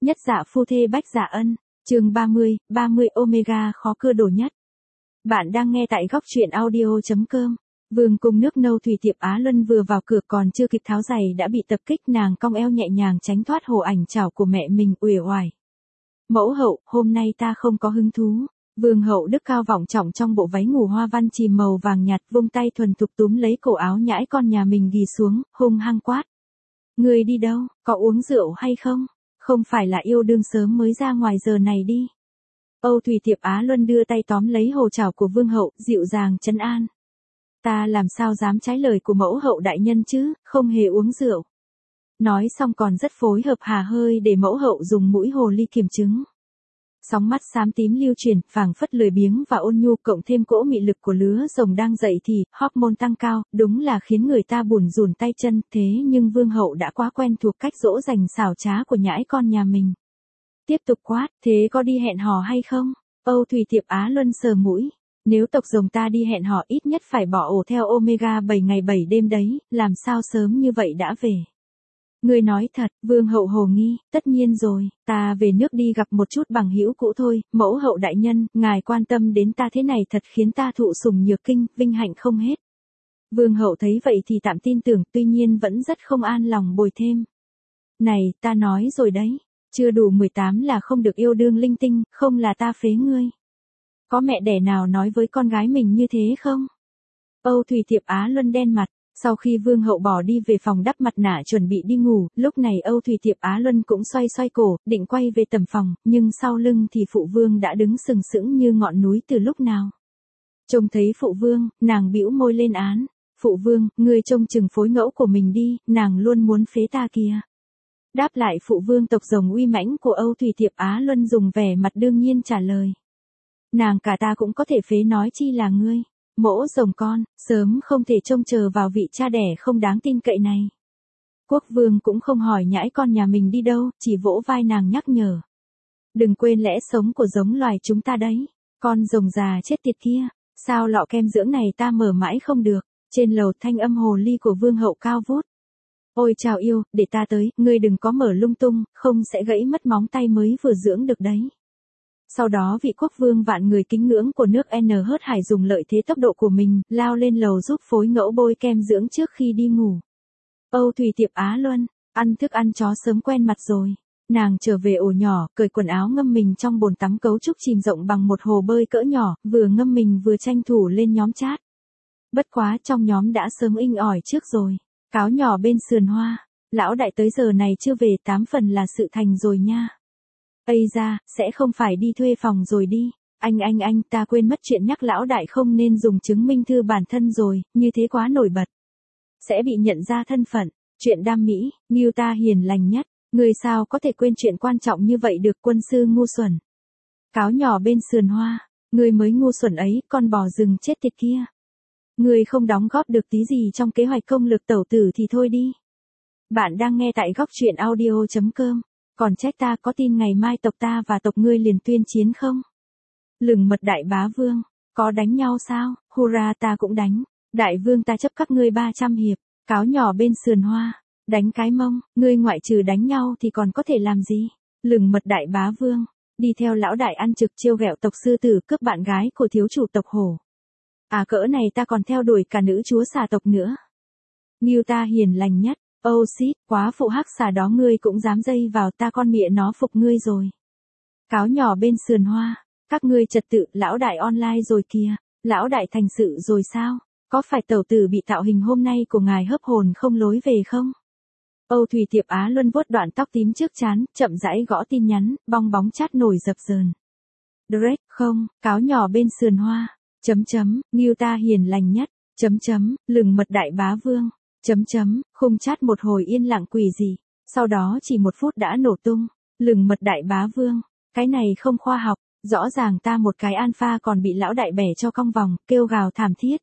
Nhất dạ phu thê bách dạ ân, chương 30 Omega khó cưa đổ nhất. Bạn đang nghe tại góc truyện audio.com. Vương cùng nước nâu Thủy Tiệp Á Luân vừa vào cửa còn chưa kịp tháo giày đã bị tập kích, nàng cong eo nhẹ nhàng tránh thoát hồ ảnh chảo của mẹ mình, uể oải. Mẫu hậu, hôm nay ta không có hứng thú. Vương hậu đức cao vọng trọng trong bộ váy ngủ hoa văn chìm màu vàng nhạt, vung tay thuần thục túm lấy cổ áo nhãi con nhà mình ghì xuống, hung hăng quát. Người đi đâu, có uống rượu hay không? Không phải là yêu đương sớm mới ra ngoài giờ này đi. Âu Thủy Tiệp Á Luân đưa tay tóm lấy hồ chảo của vương hậu, dịu dàng trấn an. Ta làm sao dám trái lời của mẫu hậu đại nhân chứ, không hề uống rượu. Nói xong còn rất phối hợp hà hơi để mẫu hậu dùng mũi hồ ly kiểm chứng. Sóng mắt xám tím lưu truyền, phảng phất lười biếng và ôn nhu cộng thêm cỗ mị lực của lứa rồng đang dậy thì, hormone tăng cao, đúng là khiến người ta bủn rủn tay chân, thế nhưng vương hậu đã quá quen thuộc cách dỗ dành xảo trá của nhãi con nhà mình. Tiếp tục quát, thế có đi hẹn hò hay không? Âu Thủy Tiệp Á Luân sờ mũi. Nếu tộc rồng ta đi hẹn hò ít nhất phải bỏ ổ theo Omega 7 ngày 7 đêm đấy, làm sao sớm như vậy đã về? Ngươi nói thật, vương hậu hồ nghi, tất nhiên rồi, ta về nước đi gặp một chút bằng hữu cũ thôi, mẫu hậu đại nhân, ngài quan tâm đến ta thế này thật khiến ta thụ sủng nhược kinh, vinh hạnh không hết. Vương hậu thấy vậy thì tạm tin tưởng, tuy nhiên vẫn rất không an lòng bồi thêm. Này, ta nói rồi đấy, chưa đủ 18 là không được yêu đương linh tinh, không là ta phế ngươi. Có mẹ đẻ nào nói với con gái mình như thế không? Âu Thủy Tiệp Á Luân đen mặt. Sau khi vương hậu bỏ đi về phòng đắp mặt nạ chuẩn bị đi ngủ, lúc này Âu Thủy Tiệp Á Luân cũng xoay xoay cổ, định quay về tầm phòng, nhưng sau lưng thì phụ vương đã đứng sừng sững như ngọn núi từ lúc nào. Trông thấy phụ vương, nàng bĩu môi lên án. Phụ vương, ngươi trông chừng phối ngẫu của mình đi, nàng luôn muốn phế ta kìa. Đáp lại phụ vương tộc rồng uy mãnh của Âu Thủy Tiệp Á Luân dùng vẻ mặt đương nhiên trả lời. Nàng cả ta cũng có thể phế nói chi là ngươi. Mỗ rồng con, sớm không thể trông chờ vào vị cha đẻ không đáng tin cậy này. Quốc vương cũng không hỏi nhãi con nhà mình đi đâu, chỉ vỗ vai nàng nhắc nhở. Đừng quên lẽ sống của giống loài chúng ta đấy. Con rồng già chết tiệt kia, sao lọ kem dưỡng này ta mở mãi không được. Trên lầu thanh âm hồ ly của vương hậu cao vút. Ôi chào yêu, để ta tới, ngươi đừng có mở lung tung, không sẽ gãy mất móng tay mới vừa dưỡng được đấy. Sau đó vị quốc vương vạn người kính ngưỡng của nước N hớt hải dùng lợi thế tốc độ của mình, lao lên lầu giúp phối ngẫu bôi kem dưỡng trước khi đi ngủ. Âu Thủy Tiệp Á Luân, ăn thức ăn chó sớm quen mặt rồi. Nàng trở về ổ nhỏ, cởi quần áo ngâm mình trong bồn tắm cấu trúc chìm rộng bằng một hồ bơi cỡ nhỏ, vừa ngâm mình vừa tranh thủ lên nhóm chat. Bất quá trong nhóm đã sớm inh ỏi trước rồi. Cáo nhỏ bên sườn hoa, lão đại tới giờ này chưa về 8 phần là sự thành rồi nha. Ây ra, sẽ không phải đi thuê phòng rồi đi. Anh, ta quên mất chuyện nhắc lão đại không nên dùng chứng minh thư bản thân rồi, như thế quá nổi bật. Sẽ bị nhận ra thân phận. Chuyện đam mỹ, Ngưu ta hiền lành nhất. Người sao có thể quên chuyện quan trọng như vậy được, quân sư ngu xuẩn. Cáo nhỏ bên sườn hoa, người mới ngu xuẩn ấy, con bò rừng chết tiệt kia. Người không đóng góp được tí gì trong kế hoạch công lược tẩu tử thì thôi đi. Bạn đang nghe tại góc truyện audio.com. Còn trách ta có tin ngày mai tộc ta và tộc ngươi liền tuyên chiến không? Lừng mật đại bá vương, có đánh nhau sao? Hurra, ta cũng đánh. Đại vương ta chấp các ngươi 300 hiệp. Cáo nhỏ bên sườn hoa, đánh cái mông, ngươi ngoại trừ đánh nhau thì còn có thể làm gì? Lừng mật đại bá vương, đi theo lão đại ăn trực chiêu ghẹo tộc sư tử cướp bạn gái của thiếu chủ tộc hổ. À cỡ này ta còn theo đuổi cả nữ chúa xà tộc nữa. Ngưu ta hiền lành nhất. Ô xít, quá phụ hắc xà đó ngươi cũng dám dây vào, ta con mịa nó phục ngươi rồi. Cáo nhỏ bên sườn hoa, các ngươi trật tự, lão đại online rồi kìa, lão đại thành sự rồi sao? Có phải tẩu tử bị tạo hình hôm nay của ngài hấp hồn không lối về không? Âu Thủy Tiệp Á Luân vuốt đoạn tóc tím trước trán, chậm rãi gõ tin nhắn, bong bóng chat nổi dập dờn. Drake, không, cáo nhỏ bên sườn hoa, Ngưu ta hiền lành nhất, lừng mật đại bá vương. Khung chat một hồi yên lặng quỷ gì, sau đó chỉ 1 phút đã nổ tung, lừng mật đại bá vương, cái này không khoa học, rõ ràng ta một cái alpha còn bị lão đại bẻ cho cong vòng, kêu gào thảm thiết.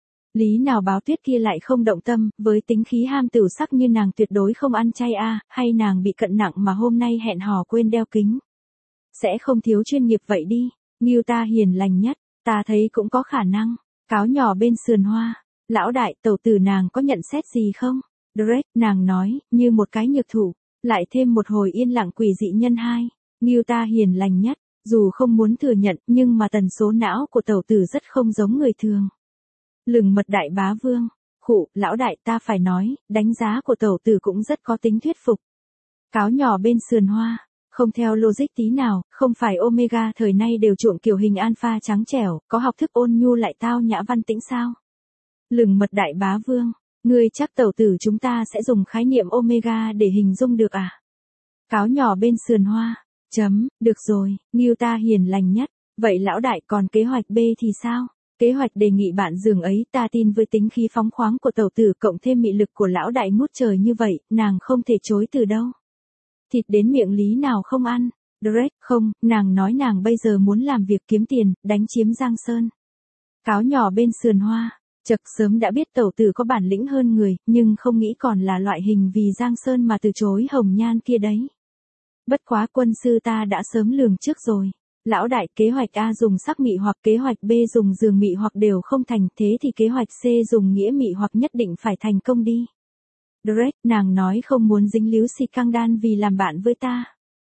Lý nào báo tuyết kia lại không động tâm, với tính khí ham tửu sắc như nàng tuyệt đối không ăn chay hay nàng bị cận nặng mà hôm nay hẹn hò quên đeo kính. Sẽ không thiếu chuyên nghiệp vậy đi, Ngưu ta hiền lành nhất, ta thấy cũng có khả năng, cáo nhỏ bên sườn hoa. Lão đại, tẩu tử nàng có nhận xét gì không? Drake, nàng nói, như một cái nhược thủ. Lại thêm một hồi yên lặng quỷ dị nhân 2. Ngưu ta hiền lành nhất, dù không muốn thừa nhận nhưng mà tần số não của tẩu tử rất không giống người thường. Lừng mật đại bá vương. Khụ, lão đại ta phải nói, đánh giá của tẩu tử cũng rất có tính thuyết phục. Cáo nhỏ bên sườn hoa. Không theo logic tí nào, không phải Omega thời nay đều chuộng kiểu hình alpha trắng trẻo, có học thức ôn nhu lại tao nhã văn tĩnh sao? Lừng mật đại bá vương, ngươi chắc tẩu tử chúng ta sẽ dùng khái niệm Omega để hình dung được à? Cáo nhỏ bên sườn hoa, được rồi, Ngưu ta hiền lành nhất, vậy lão đại còn kế hoạch B thì sao? Kế hoạch đề nghị bạn giường ấy ta tin với tính khí phóng khoáng của tẩu tử cộng thêm mị lực của lão đại ngút trời như vậy, nàng không thể chối từ đâu. Thịt đến miệng lý nào không ăn. Drake, không, nàng nói nàng bây giờ muốn làm việc kiếm tiền, đánh chiếm Giang Sơn. Cáo nhỏ bên sườn hoa, chật sớm đã biết tẩu tử có bản lĩnh hơn người, nhưng không nghĩ còn là loại hình vì Giang Sơn mà từ chối hồng nhan kia đấy. Bất quá quân sư ta đã sớm lường trước rồi. Lão đại kế hoạch A dùng sắc mị hoặc kế hoạch B dùng giường mị hoặc đều không thành, thế thì kế hoạch C dùng nghĩa mị hoặc nhất định phải thành công đi. Drake, nàng nói không muốn dính líu si căng đan vì làm bạn với ta.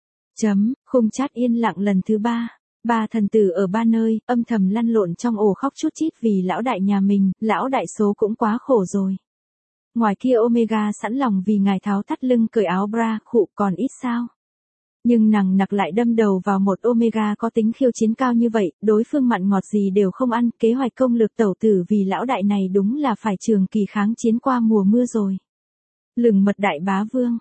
Khung chat yên lặng lần thứ 3. Ba thần tử ở ba nơi, âm thầm lăn lộn trong ổ khóc chút chít vì lão đại nhà mình, lão đại số cũng quá khổ rồi. Ngoài kia Omega sẵn lòng vì ngài tháo thắt lưng cởi áo bra, khụ còn ít sao. Nhưng nằng nặc lại đâm đầu vào một Omega có tính khiêu chiến cao như vậy, đối phương mặn ngọt gì đều không ăn, kế hoạch công lược tẩu tử vì lão đại này đúng là phải trường kỳ kháng chiến qua mùa mưa rồi. Lừng mật đại bá vương.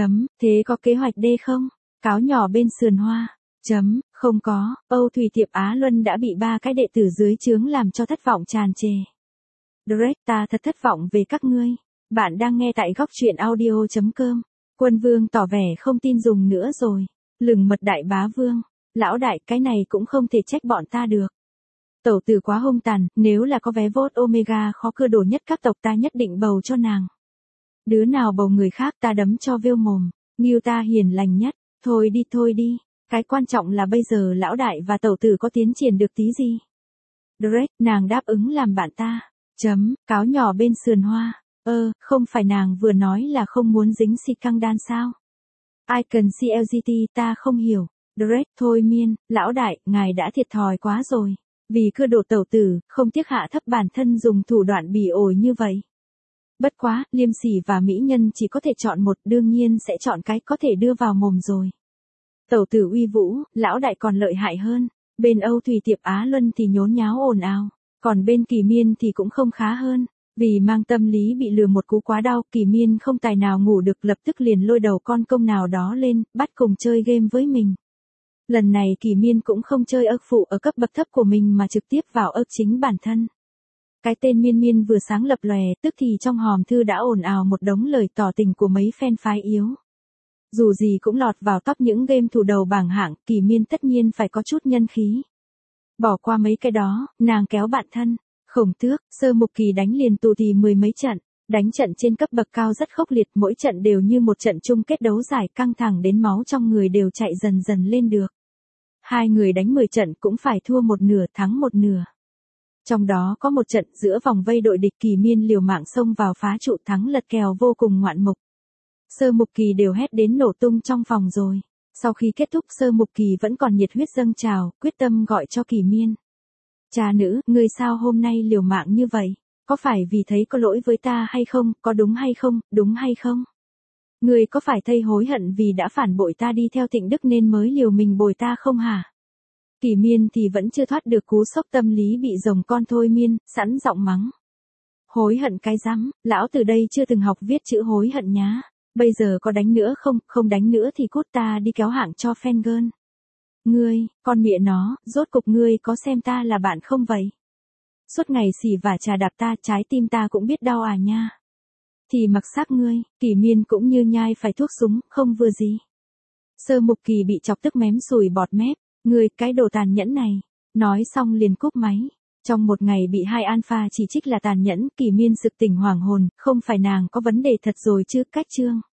Thế có kế hoạch D không? Cáo nhỏ bên sườn hoa. Không có, Âu Thủy Tiệp Á Luân đã bị 3 cái đệ tử dưới trướng làm cho thất vọng tràn trề. Drake, ta thật thất vọng về các ngươi. Bạn đang nghe tại góc truyện audio.com. Quân vương tỏ vẻ không tin dùng nữa rồi. Lừng mật đại bá vương. Lão đại, cái này cũng không thể trách bọn ta được. Tẩu tử quá hung tàn, nếu là có vé vote Omega khó cưa đổ nhất các tộc ta nhất định bầu cho nàng. Đứa nào bầu người khác ta đấm cho vêu mồm. Ngưu ta hiền lành nhất, thôi đi. Cái quan trọng là bây giờ lão đại và tẩu tử có tiến triển được tí gì. Drake, nàng đáp ứng làm bạn ta. Cáo nhỏ bên sườn hoa. Không phải nàng vừa nói là không muốn dính si căng đan sao? Ai cần CLGT ta không hiểu. Drake, thôi miên, lão đại, ngài đã thiệt thòi quá rồi. Vì cưa đổ tẩu tử, không tiếc hạ thấp bản thân dùng thủ đoạn bỉ ổi như vậy. Bất quá, liêm sỉ và mỹ nhân chỉ có thể chọn một, đương nhiên sẽ chọn cái có thể đưa vào mồm rồi. Tẩu tử uy vũ, lão đại còn lợi hại hơn. Bên Âu Thủy Tiệp Á Luân thì nhốn nháo ồn ào, còn bên Kỳ Miên thì cũng không khá hơn. Vì mang tâm lý bị lừa một cú quá đau, Kỳ Miên không tài nào ngủ được, lập tức liền lôi đầu con công nào đó lên, bắt cùng chơi game với mình. Lần này Kỳ Miên cũng không chơi ức phụ ở cấp bậc thấp của mình mà trực tiếp vào ức chính bản thân. Cái tên Miên Miên vừa sáng lập lòe, tức thì trong hòm thư đã ồn ào một đống lời tỏ tình của mấy fan phái yếu. Dù gì cũng lọt vào top những game thủ đầu bảng hạng, Kỳ Miên tất nhiên phải có chút nhân khí. Bỏ qua mấy cái đó, nàng kéo bạn thân, Khổng Tước, Sơ Mục Kỳ đánh liền tù thì 10 mấy trận, đánh trận trên cấp bậc cao rất khốc liệt, mỗi trận đều như một trận chung kết đấu giải căng thẳng đến máu trong người đều chạy dần dần lên được. Hai người đánh 10 trận cũng phải thua một nửa thắng một nửa. Trong đó có một trận giữa vòng vây đội địch Kỳ Miên liều mạng xông vào phá trụ thắng lật kèo vô cùng ngoạn mục. Sơ Mục Kỳ đều hét đến nổ tung trong phòng rồi. Sau khi kết thúc Sơ Mục Kỳ vẫn còn nhiệt huyết dâng trào, quyết tâm gọi cho Kỳ Miên. Cha nữ, ngươi sao hôm nay liều mạng như vậy? Có phải vì thấy có lỗi với ta hay không? Có đúng hay không? Đúng hay không? Ngươi có phải thấy hối hận vì đã phản bội ta đi theo Thịnh Đức nên mới liều mình bồi ta không hả? Kỳ Miên thì vẫn chưa thoát được cú sốc tâm lý bị rồng con thôi miên, sẵn giọng mắng. Hối hận cái rắm, lão từ đây chưa từng học viết chữ hối hận nhá. Bây giờ có đánh nữa không? Không đánh nữa thì cút ta đi kéo hạng cho fan girl. Ngươi, con mẹ nó, rốt cục ngươi có xem ta là bạn không vậy? Suốt ngày xỉ vả trà đạp ta, trái tim ta cũng biết đau à nha. Thì mặc xác ngươi, Kỳ Miên cũng như nhai phải thuốc súng, không vừa gì. Sơ Mục Kỳ bị chọc tức mém sùi bọt mép, ngươi cái đồ tàn nhẫn này. Nói xong liền cúp máy. Trong một ngày bị hai alpha chỉ trích là tàn nhẫn, Kỳ Miên sực tỉnh hoảng hồn, không phải nàng có vấn đề thật rồi chứ, cách chương.